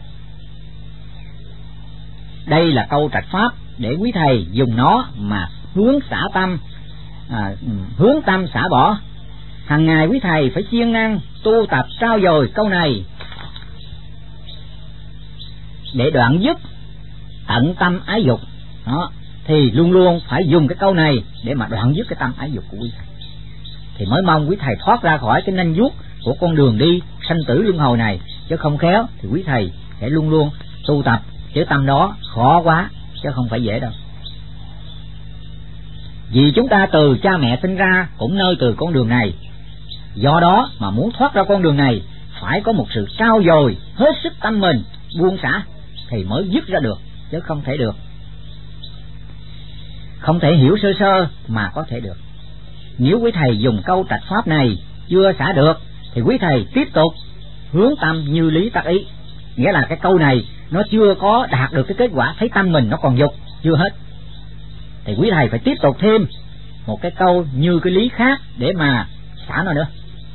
Đây là câu trạch pháp để quý thầy dùng nó mà hướng xả tâm, hướng tâm xả bỏ. Hàng ngày quý thầy phải siêng năng tu tập trau dồi câu này để đoạn dứt tận tâm ái dục. Đó, thì luôn luôn phải dùng cái câu này để mà đoạn dứt cái tâm ái dục của quý thầy, thì mới mong quý thầy thoát ra khỏi cái nanh vuốt của con đường đi sanh tử luân hồi này. Chứ không khéo thì quý thầy sẽ luôn luôn tu tập, chứ tâm đó khó quá, chứ không phải dễ đâu. Vì chúng ta từ cha mẹ sinh ra cũng nơi từ con đường này, do đó mà muốn thoát ra con đường này phải có một sự trau dồi hết sức tâm mình, buông xả thì mới dứt ra được, chứ không thể được. Không thể hiểu sơ sơ mà có thể được. Nếu quý thầy dùng câu trạch pháp này chưa xả được thì quý thầy tiếp tục hướng tâm như lý tác ý. Nghĩa là cái câu này nó chưa có đạt được cái kết quả, thấy tâm mình nó còn dục chưa hết, thì quý thầy phải tiếp tục thêm một cái câu như cái lý khác để mà xả nó nữa.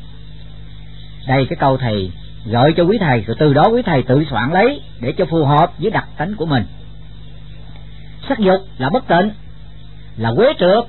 Đây cái câu thầy gợi cho quý thầy, rồi từ đó quý thầy tự soạn lấy để cho phù hợp với đặc tánh của mình. Sắc dục là bất tịnh, là quế trượt,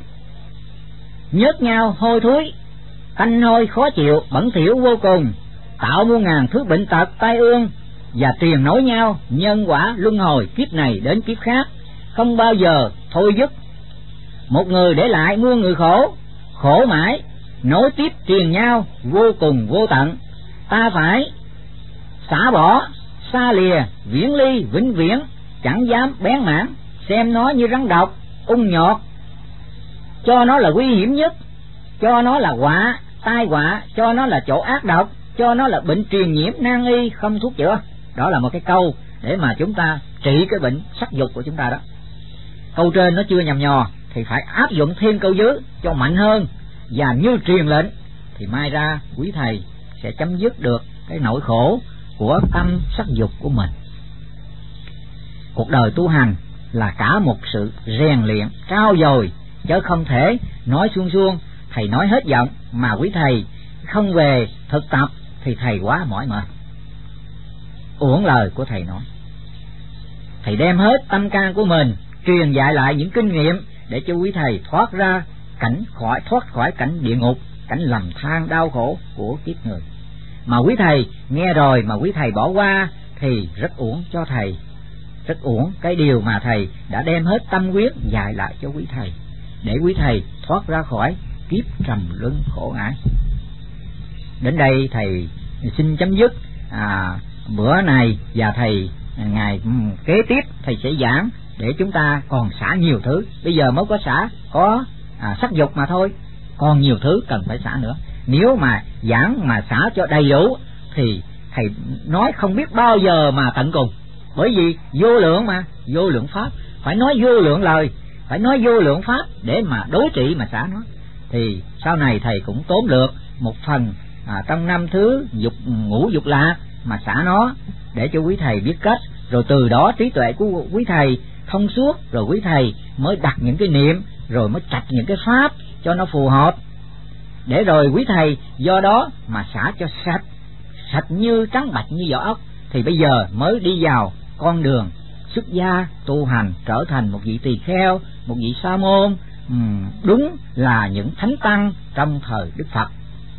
nhớt nhao hôi thối, tanh hôi khó chịu, bẩn thỉu vô cùng, tạo muôn ngàn thứ bệnh tật tai ương và truyền nối nhau nhân quả luân hồi kiếp này đến kiếp khác, không bao giờ thôi dứt. Một người để lại muôn người khổ, khổ mãi nối tiếp truyền nhau vô cùng vô tận. Ta phải xả bỏ, xa lìa, viễn ly vĩnh viễn, chẳng dám bén mảng, xem nó như rắn độc, ung nhọt, cho nó là nguy hiểm nhất, cho nó là quả, tai họa, cho nó là chỗ ác độc, cho nó là bệnh truyền nhiễm nan y không thuốc chữa. Đó là một cái câu để mà chúng ta trị cái bệnh sắc dục của chúng ta đó. Câu trên nó chưa nhằm nhò thì phải áp dụng thêm câu dưới cho mạnh hơn, và như truyền lệnh thì mai ra quý thầy sẽ chấm dứt được cái nỗi khổ của tâm sắc dục của mình. Cuộc đời tu hành là cả một sự rèn luyện trau dồi, chứ không thể nói suông suông thầy nói hết giọng mà quý thầy không về thực tập thì thầy quá mỏi mệt, uổng lời của thầy nói. Thầy đem hết tâm can của mình truyền dạy lại những kinh nghiệm để cho quý thầy thoát khỏi cảnh địa ngục, cảnh lầm than đau khổ của kiếp người. Mà quý thầy nghe rồi mà quý thầy bỏ qua thì rất uổng cho thầy, rất uổng cái điều mà thầy đã đem hết tâm huyết dạy lại cho quý thầy, để quý thầy thoát ra khỏi kiếp trầm luân khổ ải. Đến đây thầy xin chấm dứt bữa này, và thầy ngày kế tiếp thầy sẽ giảng để chúng ta còn xả nhiều thứ. Bây giờ mới có sắc dục mà thôi, còn nhiều thứ cần phải xả nữa. Nếu mà giảng mà xả cho đầy đủ thì thầy nói không biết bao giờ mà tận cùng. Bởi vì vô lượng mà, vô lượng pháp, phải nói vô lượng lời, phải nói vô lượng pháp để mà đối trị mà xả nó. Thì sau này thầy cũng tóm lược một phần trong 5 thứ ngũ dục lạc mà xả nó để cho quý thầy biết cách. Rồi từ đó trí tuệ của quý thầy thông suốt, rồi quý thầy mới đặt những cái niệm, rồi mới trạch những cái pháp cho nó phù hợp, để rồi quý thầy do đó mà xả cho sạch như trắng bạch như vỏ ốc. Thì bây giờ mới đi vào con đường xuất gia tu hành, trở thành một vị tỳ kheo, một vị sa môn, đúng là những thánh tăng trong thời Đức Phật.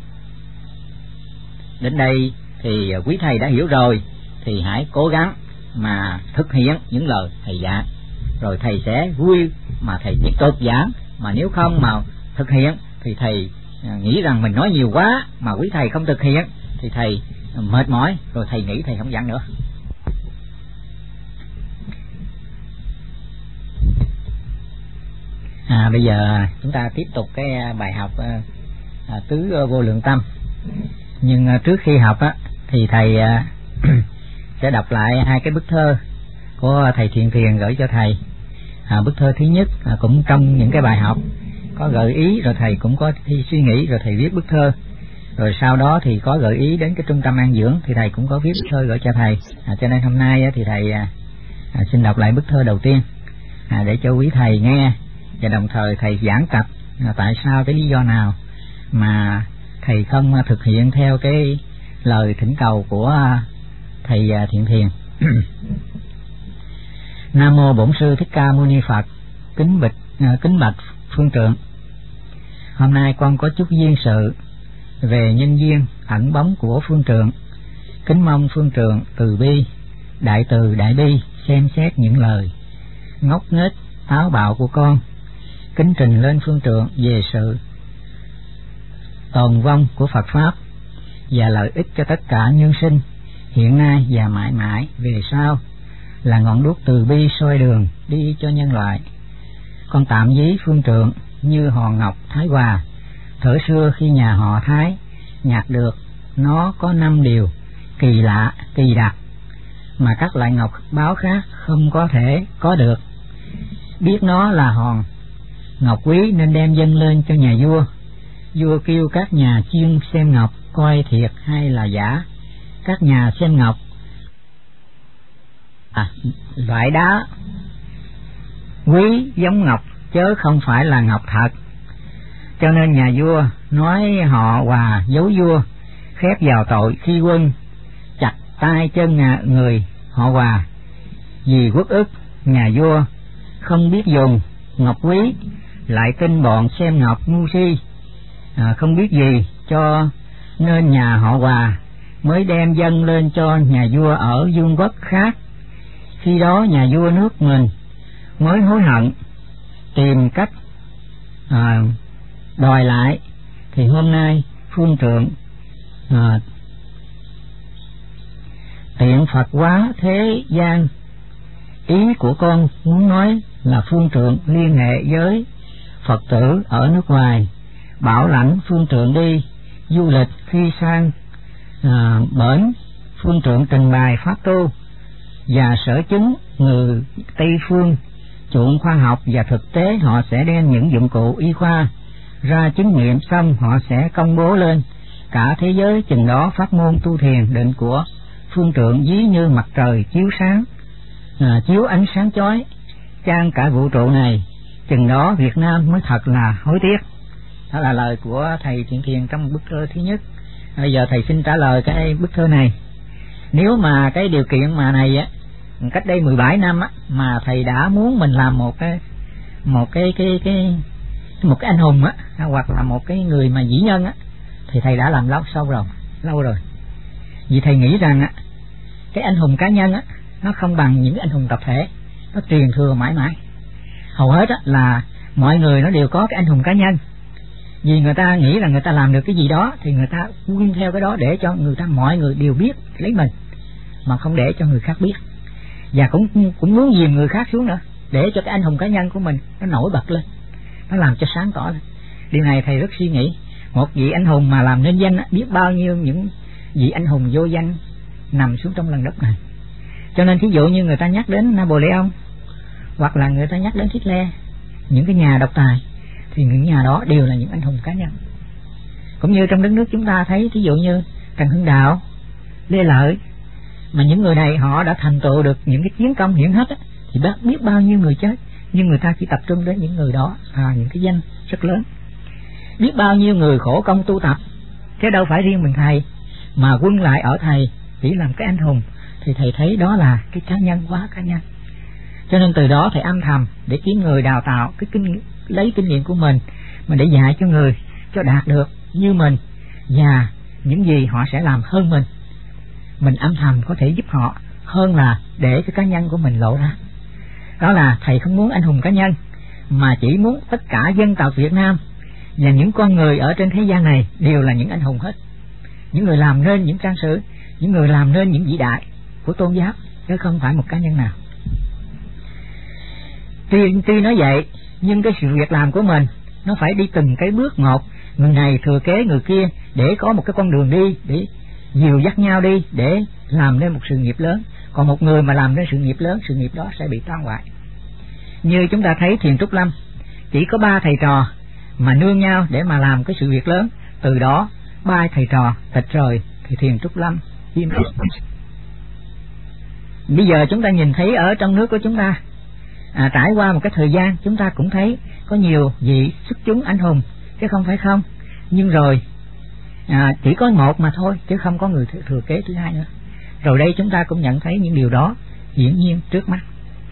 Đến đây thì quý thầy đã hiểu rồi, thì hãy cố gắng mà thực hiện những lời thầy dạy, rồi thầy sẽ vui mà thầy tiếp tục giảng. Mà nếu không mà thực hiện thì thầy nghĩ rằng mình nói nhiều quá, mà quý thầy không thực hiện thì thầy mệt mỏi, rồi thầy nghĩ thầy không giảng nữa. Bây giờ chúng ta tiếp tục cái bài học tứ vô lượng tâm. Nhưng trước khi học thì thầy sẽ đọc lại 2 cái bức thơ của thầy Thiện Thiền gửi cho thầy. Bức thơ thứ nhất cũng trong những cái bài học có gợi ý, rồi thầy cũng có thi suy nghĩ, rồi thầy viết bức thơ, rồi sau đó thì có gợi ý đến cái trung tâm an dưỡng thì thầy cũng có viết bức thơ gửi cho thầy. Cho nên hôm nay thì thầy xin đọc lại bức thơ đầu tiên để cho quý thầy nghe, và đồng thời thầy giảng tập tại sao, cái lý do nào mà thầy không thực hiện theo cái lời thỉnh cầu của thầy Thiện Thiền. Nam mô Bổn Sư Thích Ca Mâu Ni Phật. Kính bạch phương trượng, hôm nay con có chút duyên sự về nhân duyên ẩn bóng của phương trượng, kính mong phương trượng từ đại bi xem xét những lời ngốc nghếch táo bạo của con, kính trình lên phương trượng về sự tồn vong của Phật pháp và lợi ích cho tất cả nhân sinh hiện nay và mãi mãi về sau, là ngọn đuốc từ bi soi đường đi cho nhân loại. Con tạm ví phương trượng như hòn ngọc Thái Hòa, thuở xưa khi nhà họ Thái nhặt được nó có 5 điều kỳ lạ kỳ đặc mà các loại ngọc báo khác không có thể có được. Biết nó là hòn ngọc quý nên đem dâng lên cho nhà vua. Vua kêu các nhà chuyên xem ngọc coi thiệt hay là giả. Các nhà xem ngọc loại đá quý giống ngọc chớ không phải là ngọc thật. Cho nên nhà vua nói họ Hòa giấu vua, khép vào tội khi quân chặt tay chân người họ Hòa. Vì quốc ức nhà vua không biết dùng ngọc quý, lại tin bọn xem ngọc ngu si không biết gì, cho nên nhà họ Hòa mới đem dâng lên cho nhà vua ở vương quốc khác. Khi đó nhà vua nước mình mới hối hận tìm cách đòi lại. Thì hôm nay phương trượng tiện Phật hóa thế gian, ý của con muốn nói là phương trượng liên hệ với Phật tử ở nước ngoài, bảo lãnh phương trượng đi du lịch khi sang bển. Phương trượng trình bày pháp tu và sở chứng người Tây phương chuộng khoa học và thực tế, họ sẽ đem những dụng cụ y khoa ra chứng nghiệm, xong họ sẽ công bố lên cả thế giới. Chừng đó pháp môn tu thiền định của phương trượng ví như mặt trời chiếu sáng, chiếu ánh sáng chói chan cả vũ trụ này. Chừng đó Việt Nam mới thật là hối tiếc. Đó là lời của thầy Thiện Thiền trong bức thơ thứ nhất. Bây giờ thầy xin trả lời cái bức thơ này. Nếu mà cái điều kiện mà này á, cách đây 17 năm á, mà thầy đã muốn mình làm một cái anh hùng á, hoặc là một cái người mà vĩ nhân á, thì thầy đã làm lâu rồi. Vì thầy nghĩ rằng á, cái anh hùng cá nhân á, nó không bằng những cái anh hùng tập thể, nó truyền thừa mãi mãi. Hầu hết á, là mọi người nó đều có cái anh hùng cá nhân. Vì người ta nghĩ là người ta làm được cái gì đó thì người ta quyên theo cái đó để cho mọi người đều biết lấy mình, mà không để cho người khác biết. Và cũng muốn dìm người khác xuống nữa, để cho cái anh hùng cá nhân của mình nó nổi bật lên, nó làm cho sáng tỏ lên. Điều này thầy rất suy nghĩ. Một vị anh hùng mà làm nên danh á, biết bao nhiêu những vị anh hùng vô danh nằm xuống trong lần đất này. Cho nên thí dụ như người ta nhắc đến Napoleon, hoặc là người ta nhắc đến Hitler, những cái nhà độc tài, thì những nhà đó đều là những anh hùng cá nhân. Cũng như trong đất nước chúng ta thấy, thí dụ như Trần Hưng Đạo, Lê Lợi, mà những người này họ đã thành tựu được những cái chiến công hiển hách á, thì biết bao nhiêu người chết, nhưng người ta chỉ tập trung đến những người đó, những cái danh rất lớn. Biết bao nhiêu người khổ công tu tập, chứ đâu phải riêng mình thầy, mà quân lại ở thầy chỉ làm cái anh hùng, thì thầy thấy đó là cái cá nhân, quá cá nhân. Cho nên từ đó thầy âm thầm để kiếm người đào tạo lấy kinh nghiệm của mình mà để dạy cho người cho đạt được như mình, và những gì họ sẽ làm hơn mình. Mình âm thầm có thể giúp họ hơn là để cái cá nhân của mình lộ ra. Đó là thầy không muốn anh hùng cá nhân, mà chỉ muốn tất cả dân tộc Việt Nam và những con người ở trên thế gian này đều là những anh hùng hết. Những người làm nên những trang sử, những người làm nên những vĩ đại của tôn giáo, chứ không phải một cá nhân nào. Tuy nói vậy, nhưng cái sự việc làm của mình nó phải đi từng cái bước một. Người này thừa kế người kia để có một cái con đường đi, để dìu dắt nhau đi, để làm nên một sự nghiệp lớn. Còn một người mà làm nên sự nghiệp lớn, sự nghiệp đó sẽ bị tan hoại. Như chúng ta thấy Thiền Trúc Lâm chỉ có 3 thầy trò, mà nương nhau để mà làm cái sự việc lớn. Từ đó ba thầy trò tịch rồi thì thiền trúc lâm im lặng. Bây giờ chúng ta nhìn thấy ở trong nước của chúng ta, trải qua một cái thời gian chúng ta cũng thấy có nhiều vị xuất chúng anh hùng, chứ không phải không, nhưng rồi chỉ có một mà thôi, chứ không có người thừa kế thứ hai nữa. Rồi đây chúng ta cũng nhận thấy những điều đó hiển nhiên trước mắt.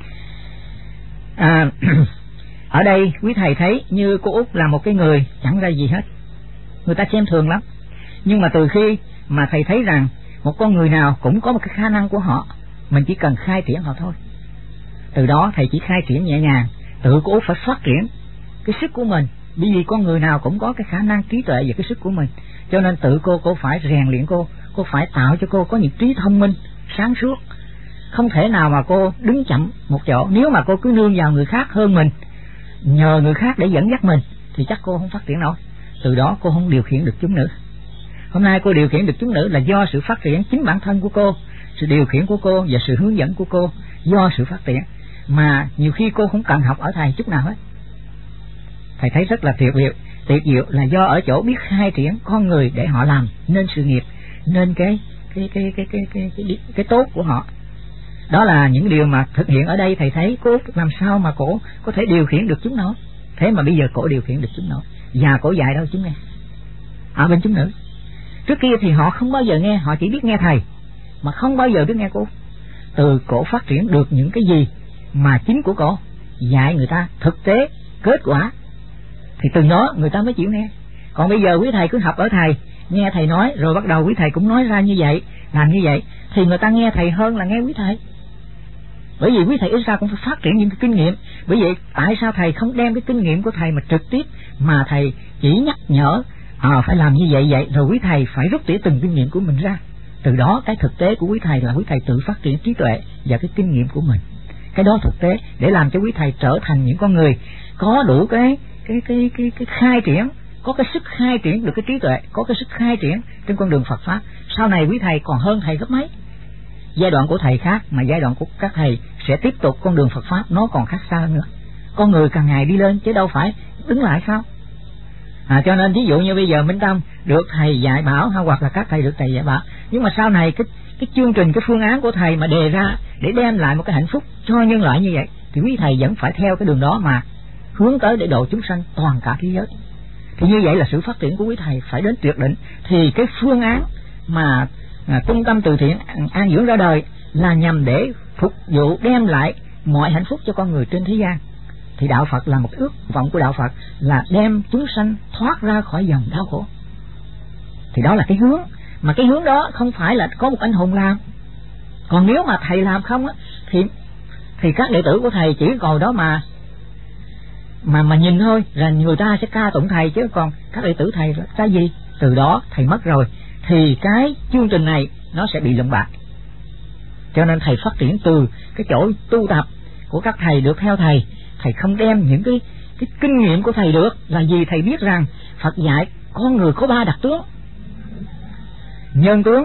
Ở đây quý thầy thấy như cô Út là một cái người chẳng ra gì hết, người ta xem thường lắm. Nhưng mà từ khi mà thầy thấy rằng một con người nào cũng có một cái khả năng của họ, mình chỉ cần khai triển họ thôi. Từ đó thầy chỉ khai triển nhẹ nhàng, tự cô Út phải phát triển cái sức của mình, bởi vì con người nào cũng có cái khả năng trí tuệ và cái sức của mình. Cho nên tự cô phải rèn luyện cô phải tạo cho cô có những trí thông minh sáng suốt. Không thể nào mà cô đứng chậm một chỗ. Nếu mà cô cứ nương vào người khác hơn mình, nhờ người khác để dẫn dắt mình, thì chắc cô không phát triển nổi. Từ đó cô không điều khiển được chúng nữ. Hôm nay cô điều khiển được chúng nữ là do sự phát triển chính bản thân của cô, sự điều khiển của cô và sự hướng dẫn của cô do sự phát triển, mà nhiều khi cô không cần học ở thầy chút nào hết. Thầy thấy rất là tuyệt diệu là do ở chỗ biết khai triển con người để họ làm nên sự nghiệp, nên cái tốt của họ. Đó là những điều mà thực hiện ở đây. Thầy thấy cô làm sao mà cổ có thể điều khiển được chúng nó. Thế mà bây giờ cổ điều khiển được chúng nó, và cổ dạy đâu chúng nghe ở bên chúng nữ. Trước kia thì họ không bao giờ nghe, họ chỉ biết nghe thầy mà không bao giờ biết nghe cô. Từ cổ phát triển được những cái gì mà chính của cổ dạy người ta thực tế kết quả, thì từ đó người ta mới chịu nghe. Còn bây giờ quý thầy cứ học ở thầy, nghe thầy nói rồi bắt đầu quý thầy cũng nói ra như vậy, làm như vậy, thì người ta nghe thầy hơn là nghe quý thầy. Bởi vì quý thầy ít ra cũng phải phát triển những cái kinh nghiệm. Bởi vậy tại sao thầy không đem cái kinh nghiệm của thầy mà trực tiếp, mà thầy chỉ nhắc nhở phải làm như vậy, rồi quý thầy phải rút tỉa từng kinh nghiệm của mình ra. Từ đó cái thực tế của quý thầy là quý thầy tự phát triển trí tuệ và cái kinh nghiệm của mình. Cái đó thực tế để làm cho quý thầy trở thành những con người có đủ cái khai triển, có cái sức khai triển được cái trí tuệ, có cái sức khai triển trên con đường Phật pháp. Sau này quý thầy còn hơn thầy gấp mấy. Giai đoạn của thầy khác, mà giai đoạn của các thầy sẽ tiếp tục con đường Phật pháp nó còn khác xa hơn nữa. Con người càng ngày đi lên chứ đâu phải đứng lại sao. Cho nên ví dụ như bây giờ Minh Tâm được thầy dạy bảo, hoặc là các thầy được thầy dạy bảo, nhưng mà sau này cái chương trình, cái phương án của thầy mà đề ra để đem lại một cái hạnh phúc cho nhân loại như vậy, thì quý thầy vẫn phải theo cái đường đó mà hướng tới để độ chúng sanh toàn cả thế giới. Thì như vậy là sự phát triển của quý thầy phải đến tuyệt đỉnh. Thì cái phương án mà trung tâm từ thiện an dưỡng ra đời là nhằm để phục vụ đem lại mọi hạnh phúc cho con người trên thế gian. Thì đạo Phật là một ước vọng của đạo Phật là đem chúng sanh thoát ra khỏi dòng đau khổ. Thì đó là cái hướng, mà cái hướng đó không phải là có một anh hùng làm. Còn nếu mà thầy làm không á, thì các đệ tử của thầy chỉ còn đó mà nhìn thôi, là người ta sẽ ca tụng thầy, chứ còn các đệ tử thầy cái gì. Từ đó thầy mất rồi thì cái chương trình này nó sẽ bị lụng bại. Cho nên thầy phát triển từ cái chỗ tu tập của các thầy được theo thầy. Thầy không đem những cái kinh nghiệm của thầy được. Là vì thầy biết rằng Phật dạy con người có 3 đặc tướng: nhân tướng,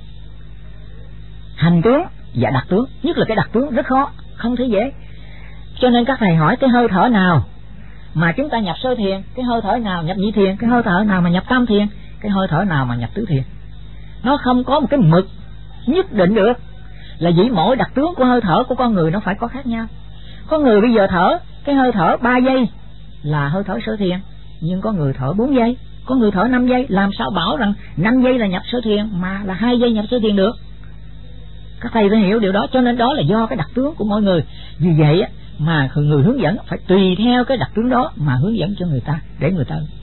hành tướng và đặc tướng. Nhất là cái đặc tướng rất khó, không thể dễ. Cho nên các thầy hỏi cái hơi thở nào mà chúng ta nhập sơ thiền, cái hơi thở nào nhập nhị thiền, cái hơi thở nào mà nhập tam thiền, cái hơi thở nào mà nhập tứ thiền. Nó không có một cái mực nhất định được, là vì mỗi đặc tướng của hơi thở của con người nó phải có khác nhau. Có người bây giờ thở cái hơi thở 3 giây là hơi thở sơ thiền, nhưng có người thở 4 giây, có người thở 5 giây. Làm sao bảo rằng 5 giây là nhập sơ thiền mà là 2 giây nhập sơ thiền được? Các thầy phải hiểu điều đó. Cho nên đó là do cái đặc tướng của mỗi người. Vì vậy mà người hướng dẫn phải tùy theo cái đặc tướng đó mà hướng dẫn cho người ta, để người ta